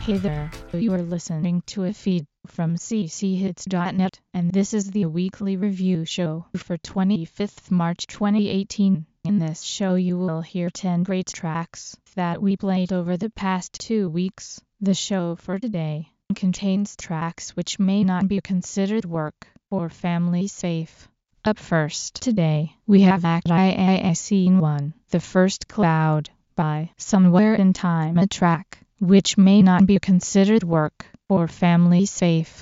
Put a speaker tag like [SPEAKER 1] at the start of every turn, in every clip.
[SPEAKER 1] Hey there, you are listening to a feed from cchits.net, and this is the weekly review show for 25th March 2018. In this show you will hear 10 great tracks that we played over the past 2 weeks. The show for today contains tracks which may not be considered work or family safe. Up first today, we have Act I Scene 1, The First Cloud, by Somewhere in Time, a track which may not be considered work or family safe.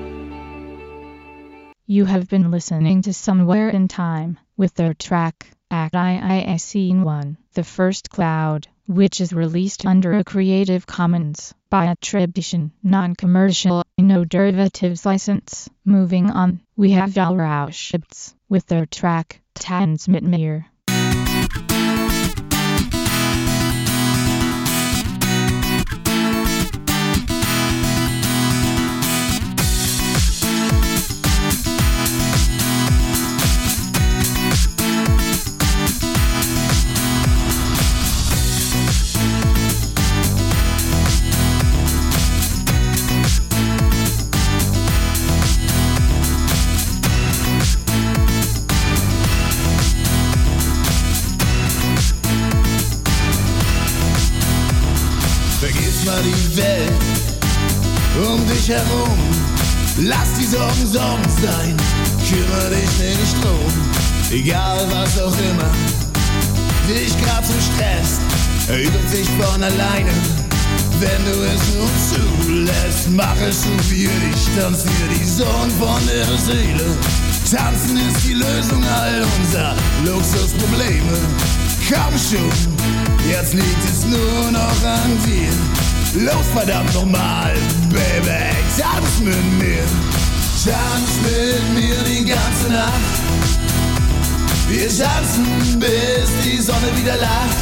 [SPEAKER 1] You have been listening to Somewhere in Time with their track, track IIScene1, The First Cloud, which is released under a Creative Commons by attribution, non-commercial, no derivatives license. Moving on, we have Valrauschitz with their track Tanz mit mir.
[SPEAKER 2] Vergiss mal die Welt um dich herum. Lass die Sorgen Sorgen sein, kümmere dich nicht drum. Egal was auch immer dich grad so stresst, erübt sich von alleine, wenn du es nur zulässt. Mach es so für dich, tanzier die Sorgen von der Seele. Tanzen ist die Lösung all unserer Luxusprobleme. Komm schon, jetzt liegt es nur noch an dir. Los verdammt nochmal, Baby, tanz mit mir. Tanz mit mir die ganze Nacht. Wir tanzen, bis die Sonne wieder lacht.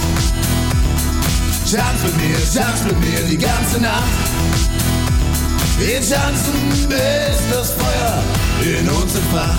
[SPEAKER 2] Tanz mit mir die ganze Nacht. Wir tanzen, bis das Feuer in uns entfacht.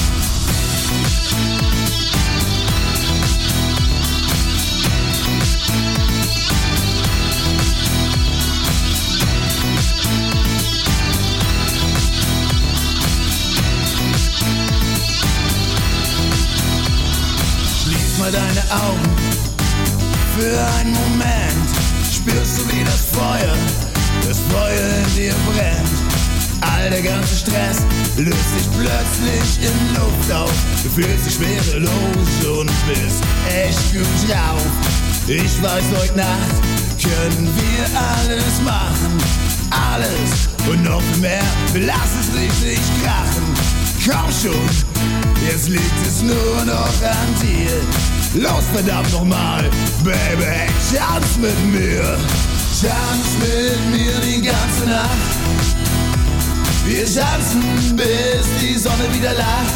[SPEAKER 2] Mal deine Augen für einen Moment. Spürst du, wie das Feuer in dir brennt. All der ganze Stress löst sich plötzlich in Luft auf. Du fühlst dich schwerelos und bist echt gut drauf. Ich weiß, heute Nacht können wir alles machen. Alles und noch mehr, lass es richtig krachen. Komm schon, jetzt liegt es nur noch an dir. Los verdammt nochmal, Baby, tanz mit mir. Tanz mit mir die ganze Nacht. Wir tanzen, bis die Sonne wieder lacht.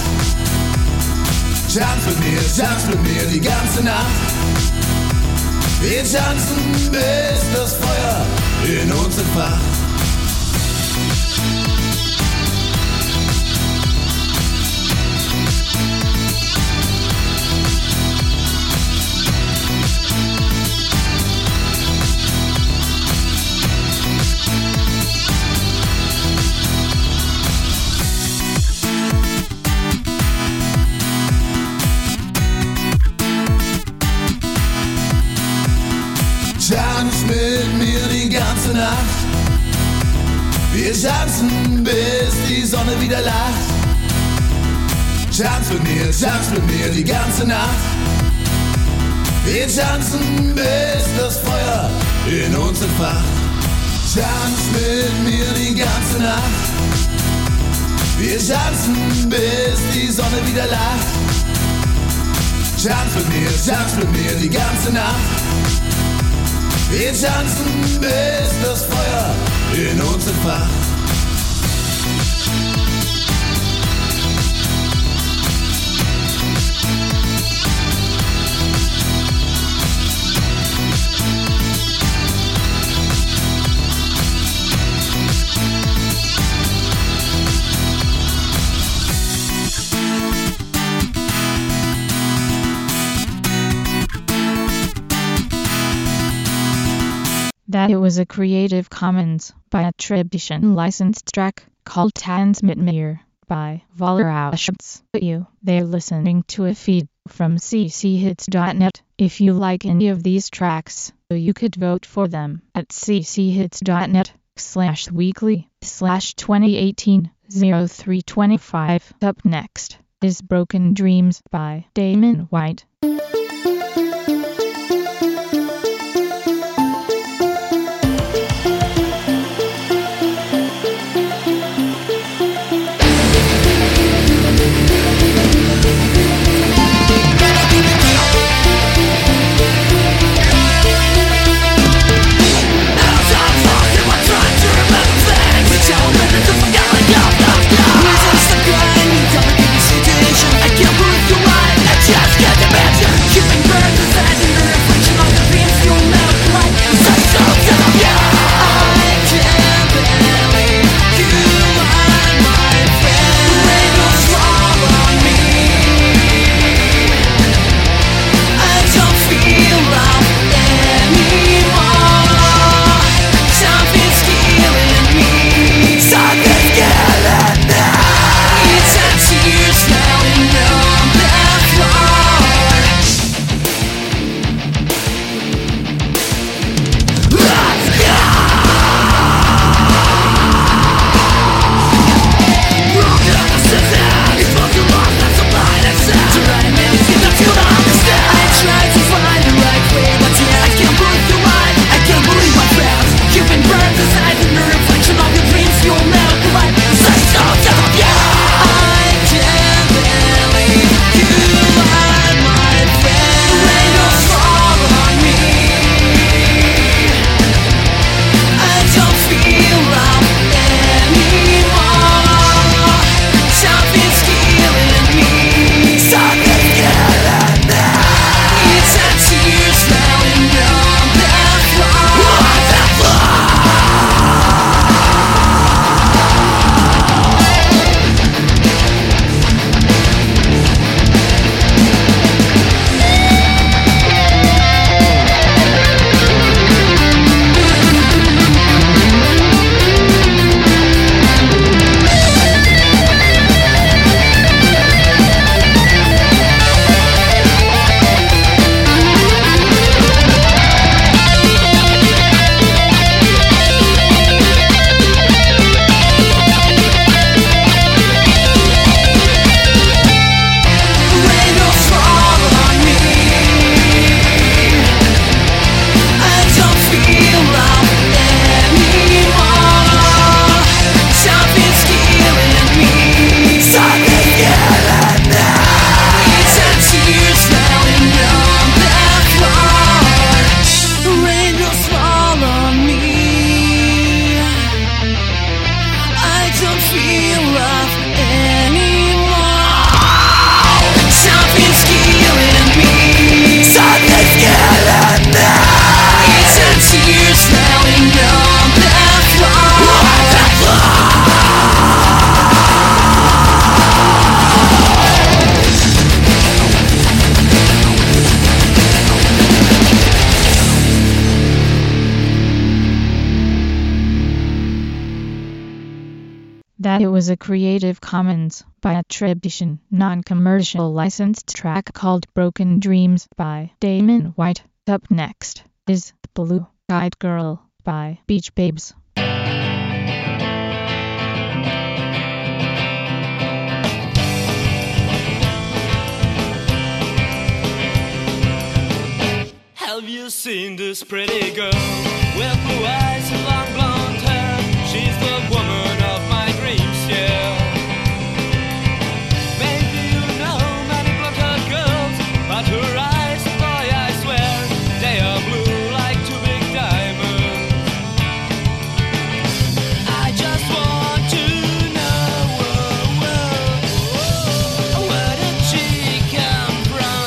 [SPEAKER 2] Tanz mit mir die ganze Nacht. Wir tanzen, bis das Feuer in uns entfacht. Tanz mit mir die ganze Nacht. Wir tanzen, bis die Sonne wieder lacht. Tanz mit mir die ganze Nacht. Wir tanzen, bis das Feuer in uns entfacht. Tanz mit mir die ganze Nacht. Wir tanzen, bis die Sonne wieder lacht. Tanz mit mir die ganze Nacht. Wir tanzen, bis das Feuer in uns entfacht.
[SPEAKER 1] That it was a Creative Commons by attribution licensed track called Tanz mit mir by Valrauschitz. They're listening to a feed from cchits.net. If you like any of these tracks, you could vote for them at cchits.net/weekly/2018-0325. Up next is Broken Dreams by Damon White. that it was a Creative Commons by attribution, non-commercial licensed track called Broken Dreams by Damon White. Up next is Blue Eyed Girl by Beach Babes.
[SPEAKER 3] Have you seen this pretty girl with blue eyes and long blonde hair? She's the woman of my dreams, yeah. Maybe you know many blonde-haired girls, but her eyes, boy, I swear, they are blue like two big diamonds. I just want to know, where did she come from?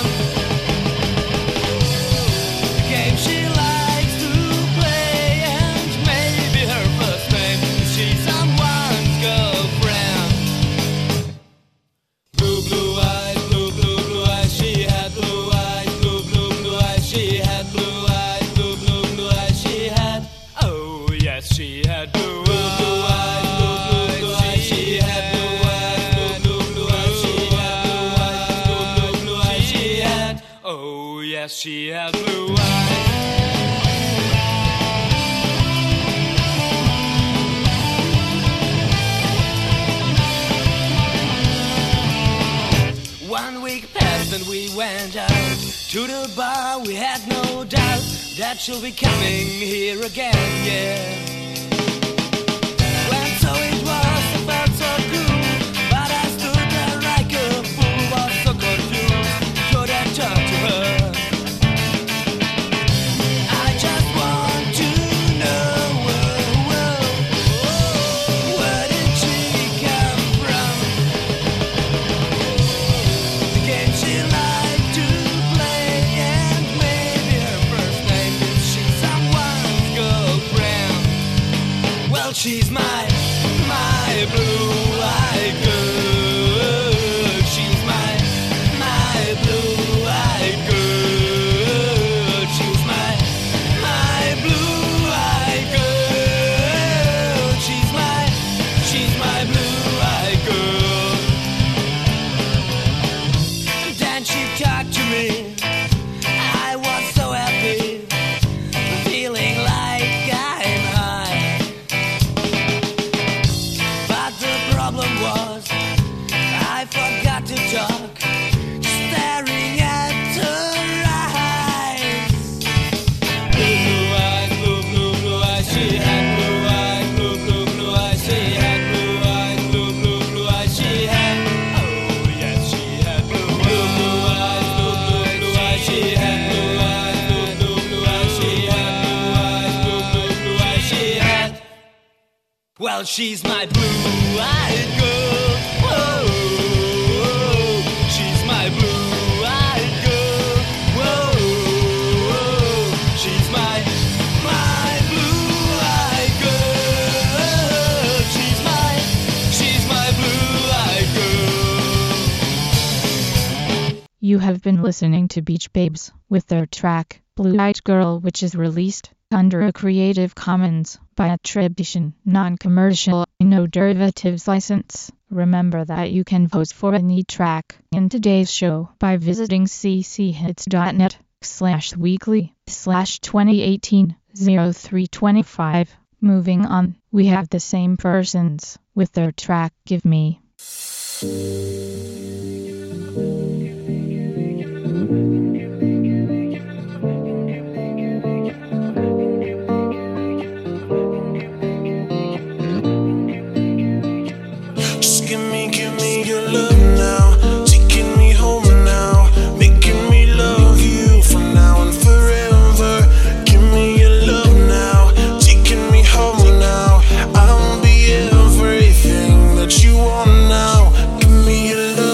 [SPEAKER 3] She likes to play, and maybe her first name is she's someone's girlfriend. Blue, blue eyes, blue, blue, blue eyes. She had blue eyes, blue, blue, blue eyes. She had blue eyes, blue, blue, blue eyes. She had, oh yes, she had blue eyes, blue eyes, blue, blue, blue eyes. She had blue eyes, blue, blue, blue eyes. She had blue eyes, blue, blue, blue eyes. She had, oh yes, she had blue eyes. One week passed and we went out to the bar. We had no doubt that she'll be coming here again, yeah. When so it was, I felt so cool, but I stood there like a fool, was so confused, couldn't talk to her. I just want to know, where did she come from? The game she liked to play, and maybe her first name is she's someone's girlfriend. Well, she's my blue-eyed girl. She's my blue-eyed girl. She's my blue-eyed girl. She's my blue-eyed girl. And then she talked to me. I was so happy, feeling like I'm high. But the problem was, I forgot to talk, staring at her eyes. Blue, blue eyes, blue, blue, blue eyes. She had blue eyes, blue, blue, blue eyes. She had blue eyes, blue, blue, blue eyes. She had, oh yes, she had blue eyes, blue, blue eyes, blue, blue, blue eyes. She had blue eyes, blue, blue, blue eyes. She had blue eyes, blue, blue, blue eyes. She had, well, she's my blue-eyed girl. Whoa, she's my blue-eyed girl. Whoa, she's my blue-eyed girl. She's my blue-eyed girl.
[SPEAKER 1] You have been listening to Beach Babes with their track Blue Eyed Girl, which is released under a Creative Commons by attribution, non-commercial, no derivatives license. Remember that you can vote for any track in today's show by visiting cchits.net/weekly/2018-0325. Moving on, we have the same persons with their track Give Me.
[SPEAKER 2] Give me your love now, taking me home now, making me love you from now and forever. Give me your love now, taking me home now. I'll be everything that you want now. Give me your love.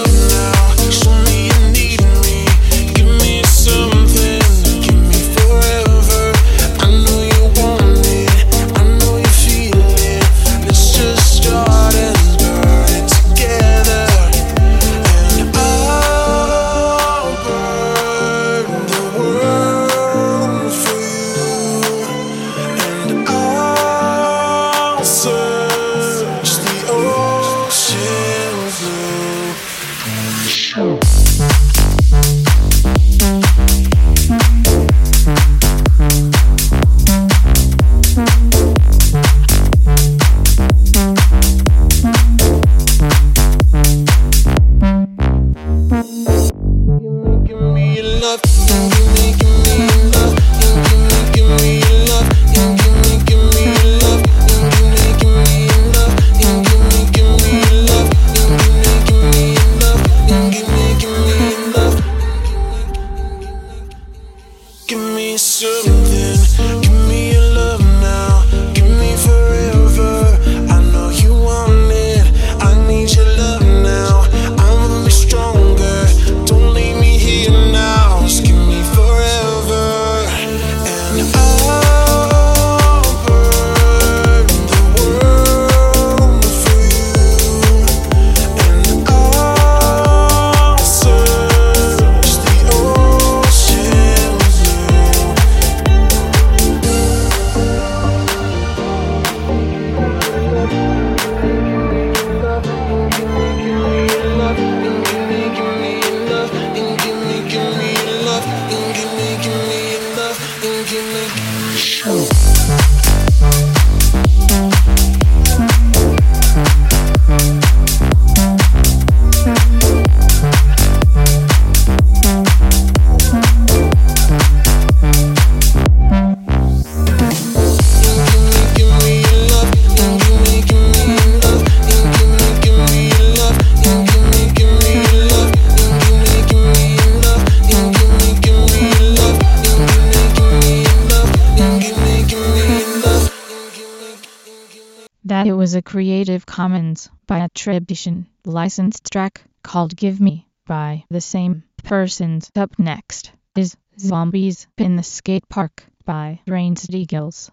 [SPEAKER 1] was a Creative Commons by attribution licensed track called Give Me by the same persons. Up next is Zombies in the Skate Park by Rain City Girls.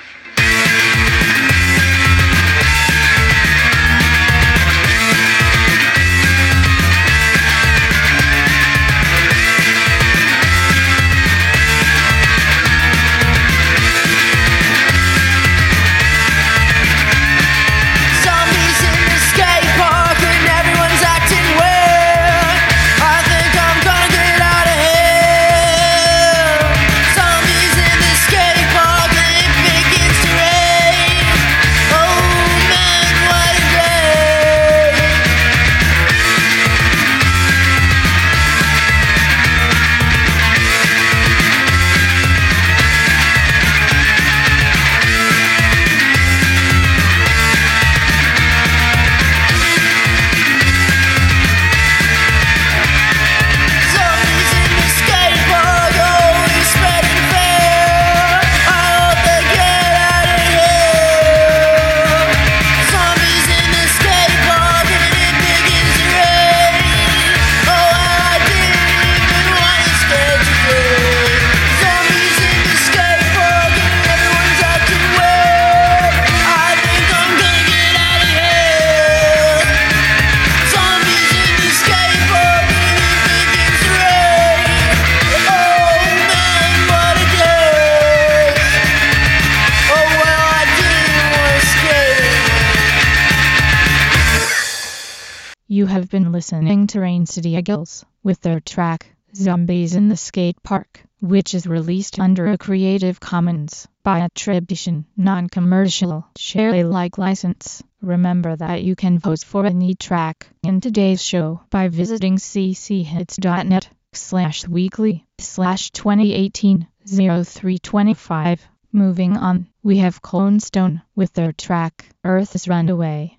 [SPEAKER 1] You have been listening to Rain City Girls with their track Zombies in the Skate Park, which is released under a Creative Commons by attribution, non-commercial, share Alike license. Remember that you can vote for any track in today's show by visiting cchits.net/weekly/2018-0325. Moving on, we have Clone Stone with their track Earth's Runaway.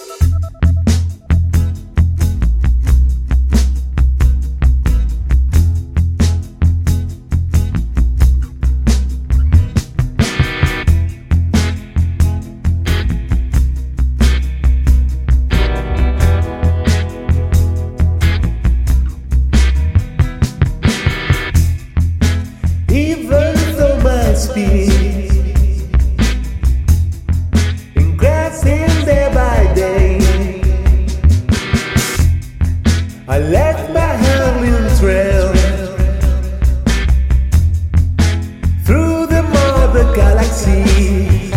[SPEAKER 4] I left my howling trail through the mother galaxy,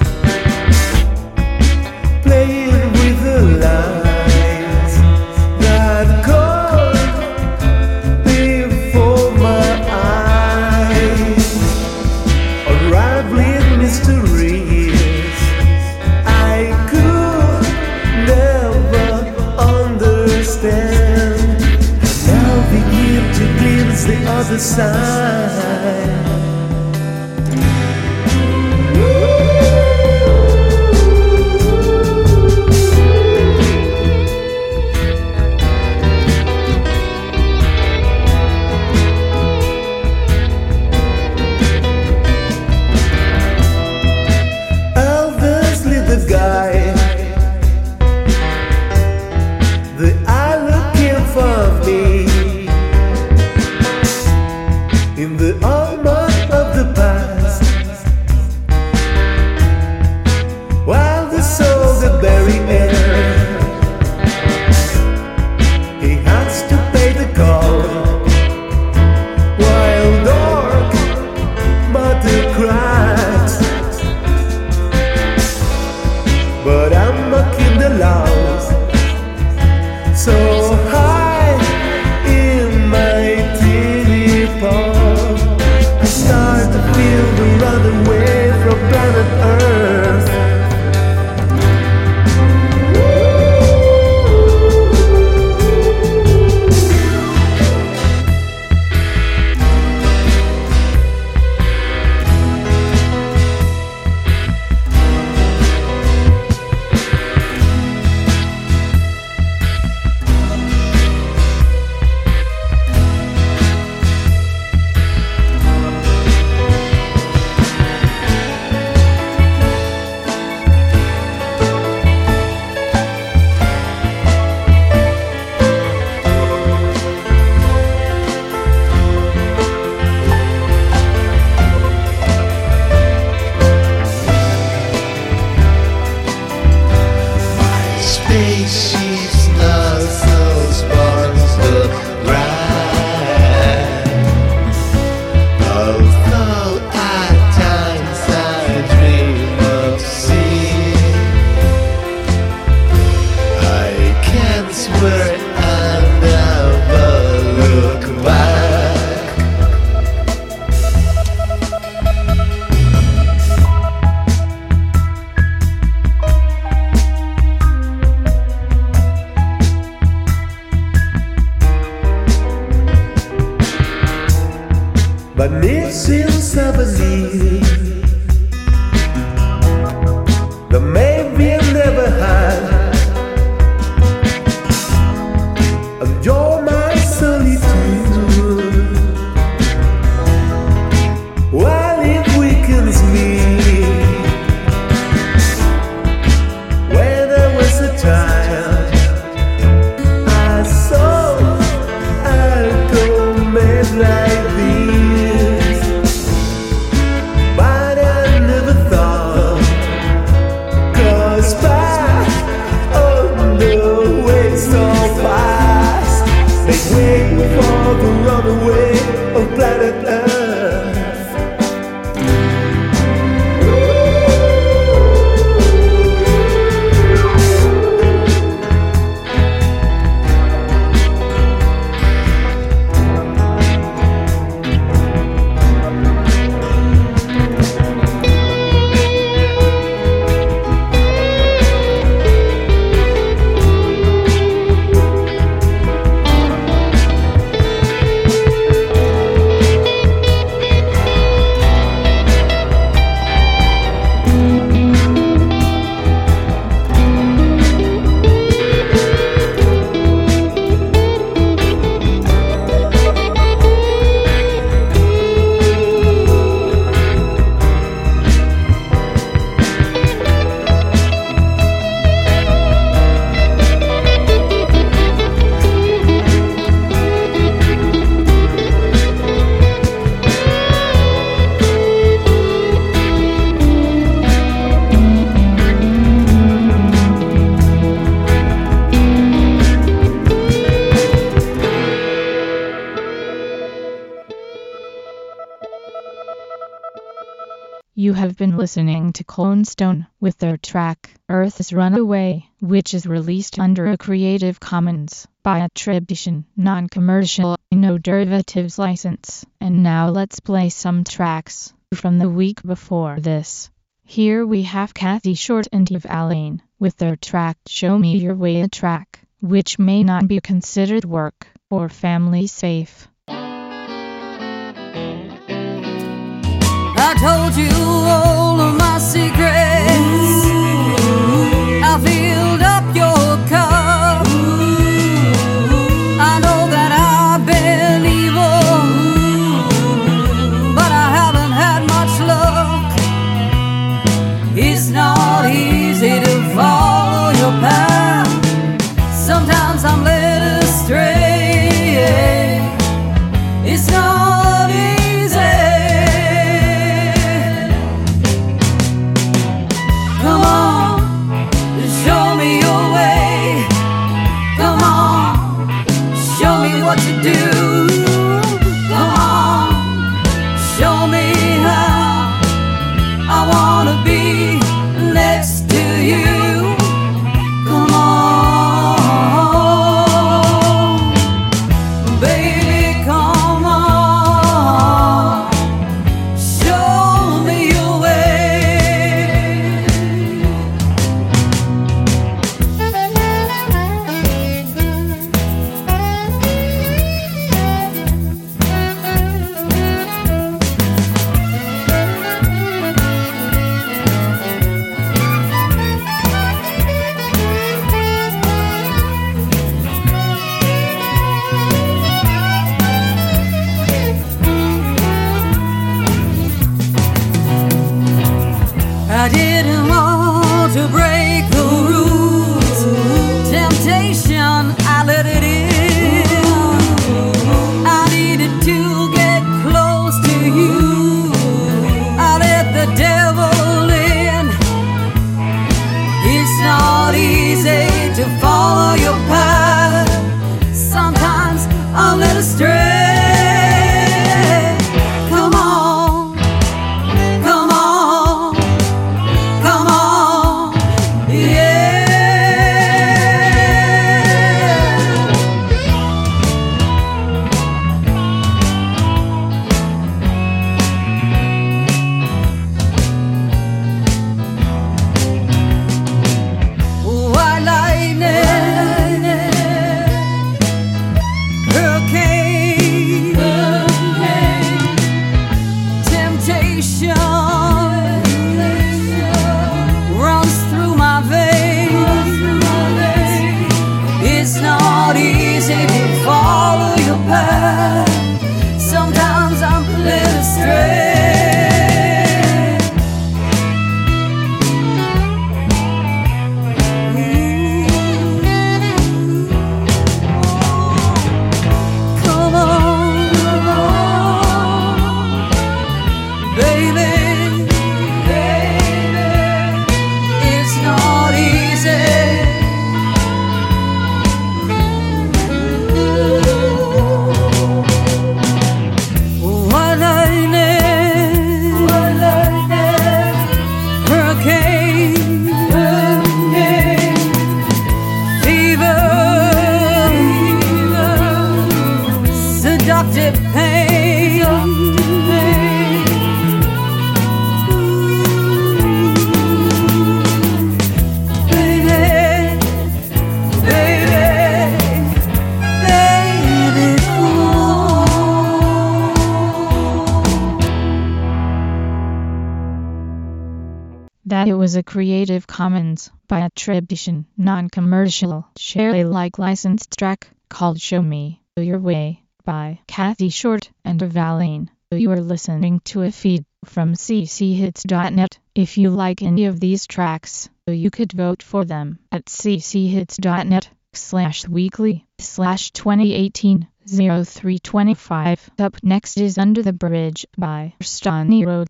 [SPEAKER 4] playing with the lines that go before my eyes, unraveling mysteries I could never understand. The other side. Obviously the guy that I looking for me in the almighty
[SPEAKER 2] sheets also sparks the ride. Although at times I dream of sea, I can't swear I'll never look back.
[SPEAKER 4] But nations have a need that maybe never had, and you're my solitude. While it weakens me, when I was a child, I saw I'll go mad like this. But I never thought, 'cause back on the way so fast, they wait for the runaway of planet Earth.
[SPEAKER 1] You have been listening to Clone Stone with their track Earth's Runaway, which is released under a Creative Commons by attribution, non-commercial, no derivatives license. And now let's play some tracks from the week before this. Here we have Kathy Short and Eve Alain with their track Show Me Your Way, a track which may not be considered work or family safe.
[SPEAKER 5] I told you all of my secrets. I filled up your cup. I know that I've been evil, but I haven't had much luck. It's not easy to follow your path. Sometimes I'm led astray. It's not easy. Come on, show me your way. Come on, show me what to do. Come on, show me how I wanna be next to you. Come on. exhausted pain.
[SPEAKER 1] That it was a Creative Commons by attribution, non-commercial, share Alike licensed track called Show Me Your Way by Kathy Short and Valine. You are listening to a feed from cchits.net. If you like any of these tracks, you could vote for them at cchits.net/weekly/2018-0325. Up next is Under the Bridge by Stony Road.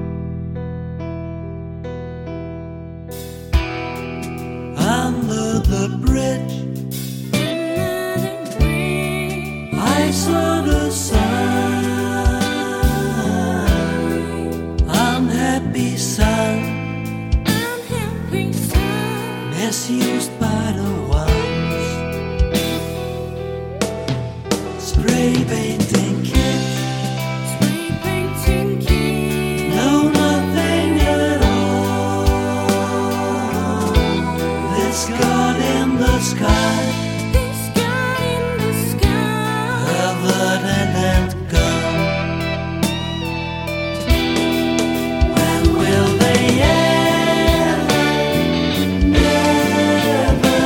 [SPEAKER 3] Under the bridge, I saw the sign. Unhappy son, misused by the ones. Spray painting kids, know nothing at all. This God in the sky, covered and gone. When will they ever, never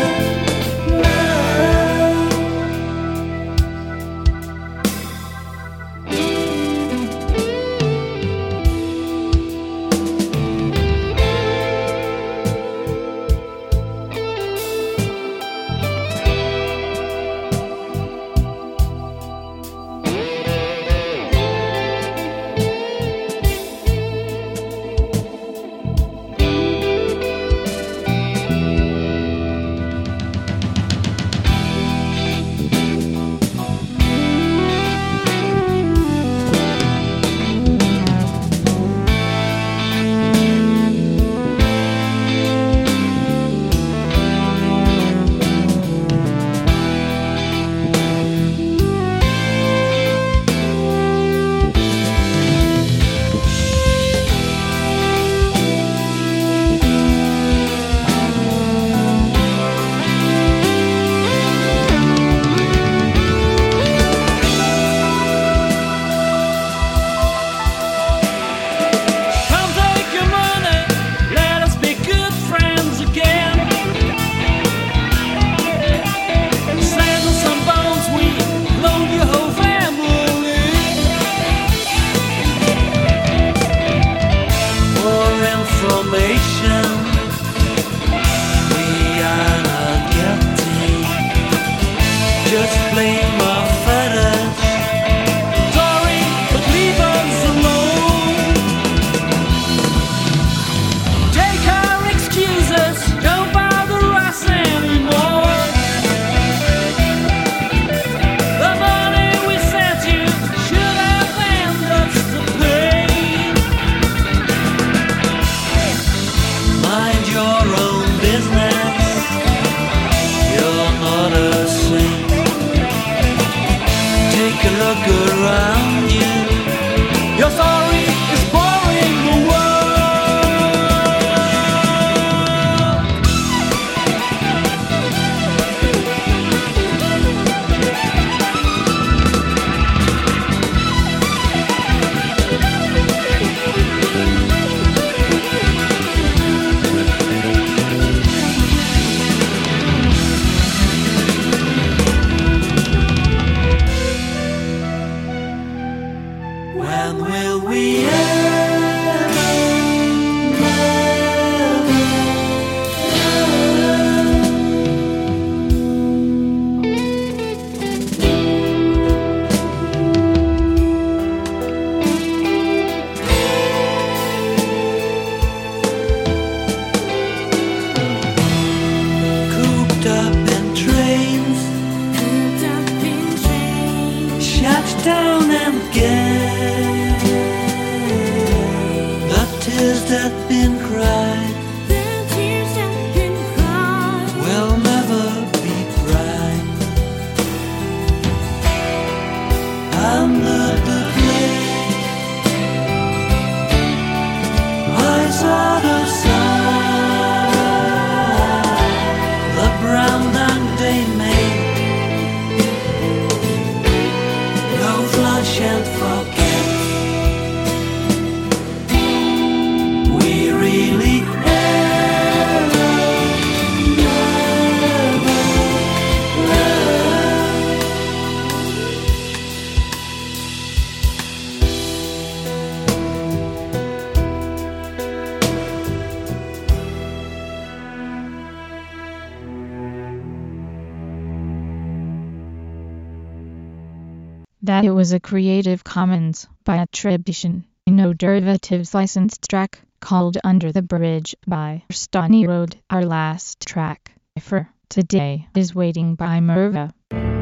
[SPEAKER 1] that it was a Creative Commons by attribution, no derivatives licensed track called Under the Bridge by Stony Road. Our last track for today is Waiting by Merva.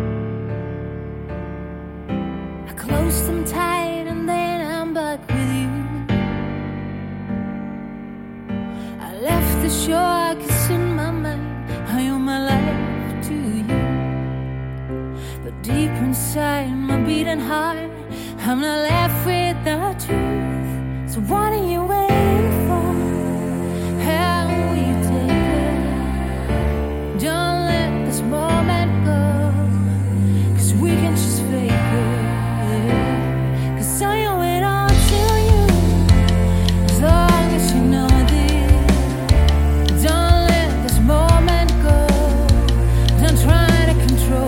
[SPEAKER 6] I closed them tight and then I'm back with you. I left the shore, cause in my mind I owe my life to you. But deep inside my beating heart, I'm not left with the truth. So what are you waiting for? How will you take it? Don't let this moment go, cause we can just fake it. Cause I owe it all to you, as long as you know this. Don't let this moment go, don't try to control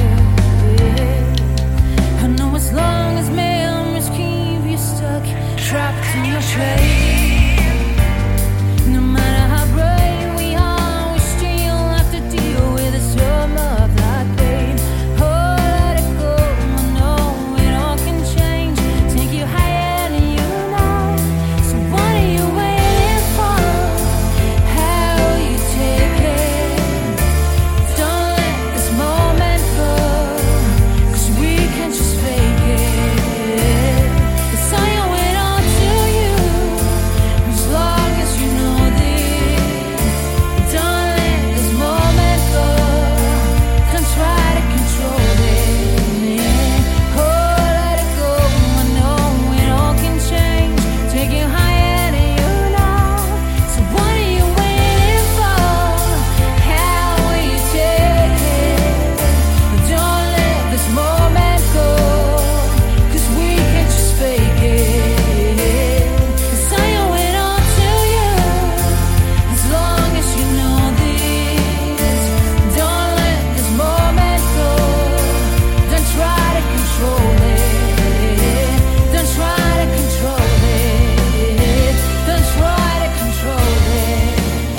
[SPEAKER 6] it. I know as long as memories keep you stuck, trapped in your train. No matter how brave we are, we still have to deal with the storm of that pain. Oh, let it go, I know it all can change, take you higher than you know. So what are you waiting for? How will you take it? Don't let this moment go, cause we can just fake it. Cause I owe it all to you, as long as you know this. Don't let this moment go, don't try to control it. Oh, let it go, I know it all can change, take you higher than you know. So what are you waiting for? How will you take it? Don't let this moment go, cause we can just fake it. Cause I owe it all to you, as long as you know this. Don't let this moment go, don't try to control it. Don't try to control it. Don't try to control it.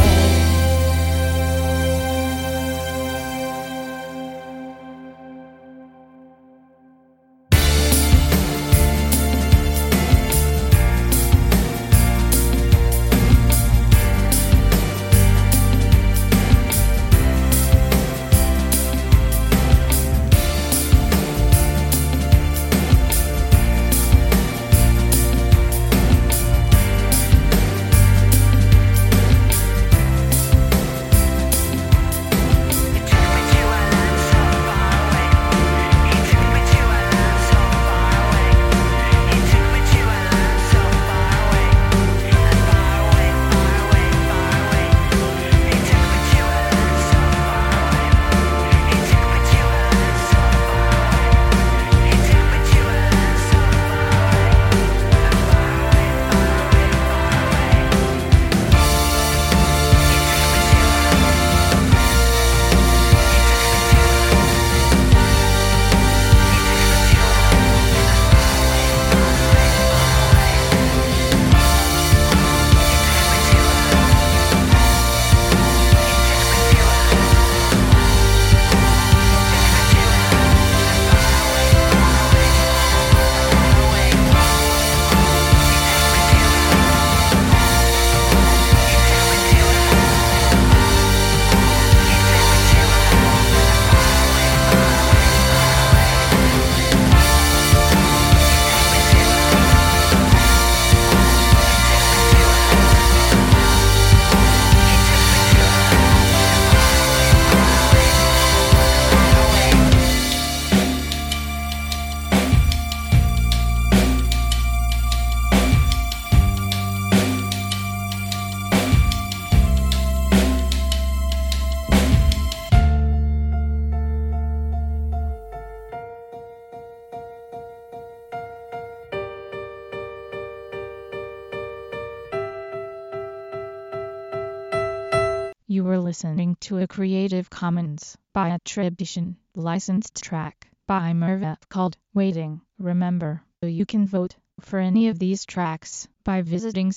[SPEAKER 1] You were listening to a Creative Commons by attribution, licensed track by Merva called Waiting. Remember, you can vote for any of these tracks by visiting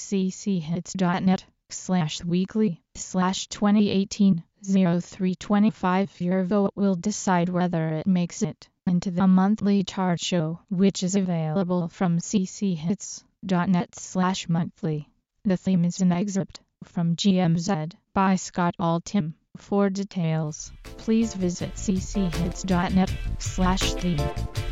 [SPEAKER 1] cchits.net/weekly/2018-0325. Your vote will decide whether it makes it into the monthly chart show, which is available from cchits.net/monthly. The theme is an excerpt from GMZ by Scott Altham. For details, please visit cchits.net/theme.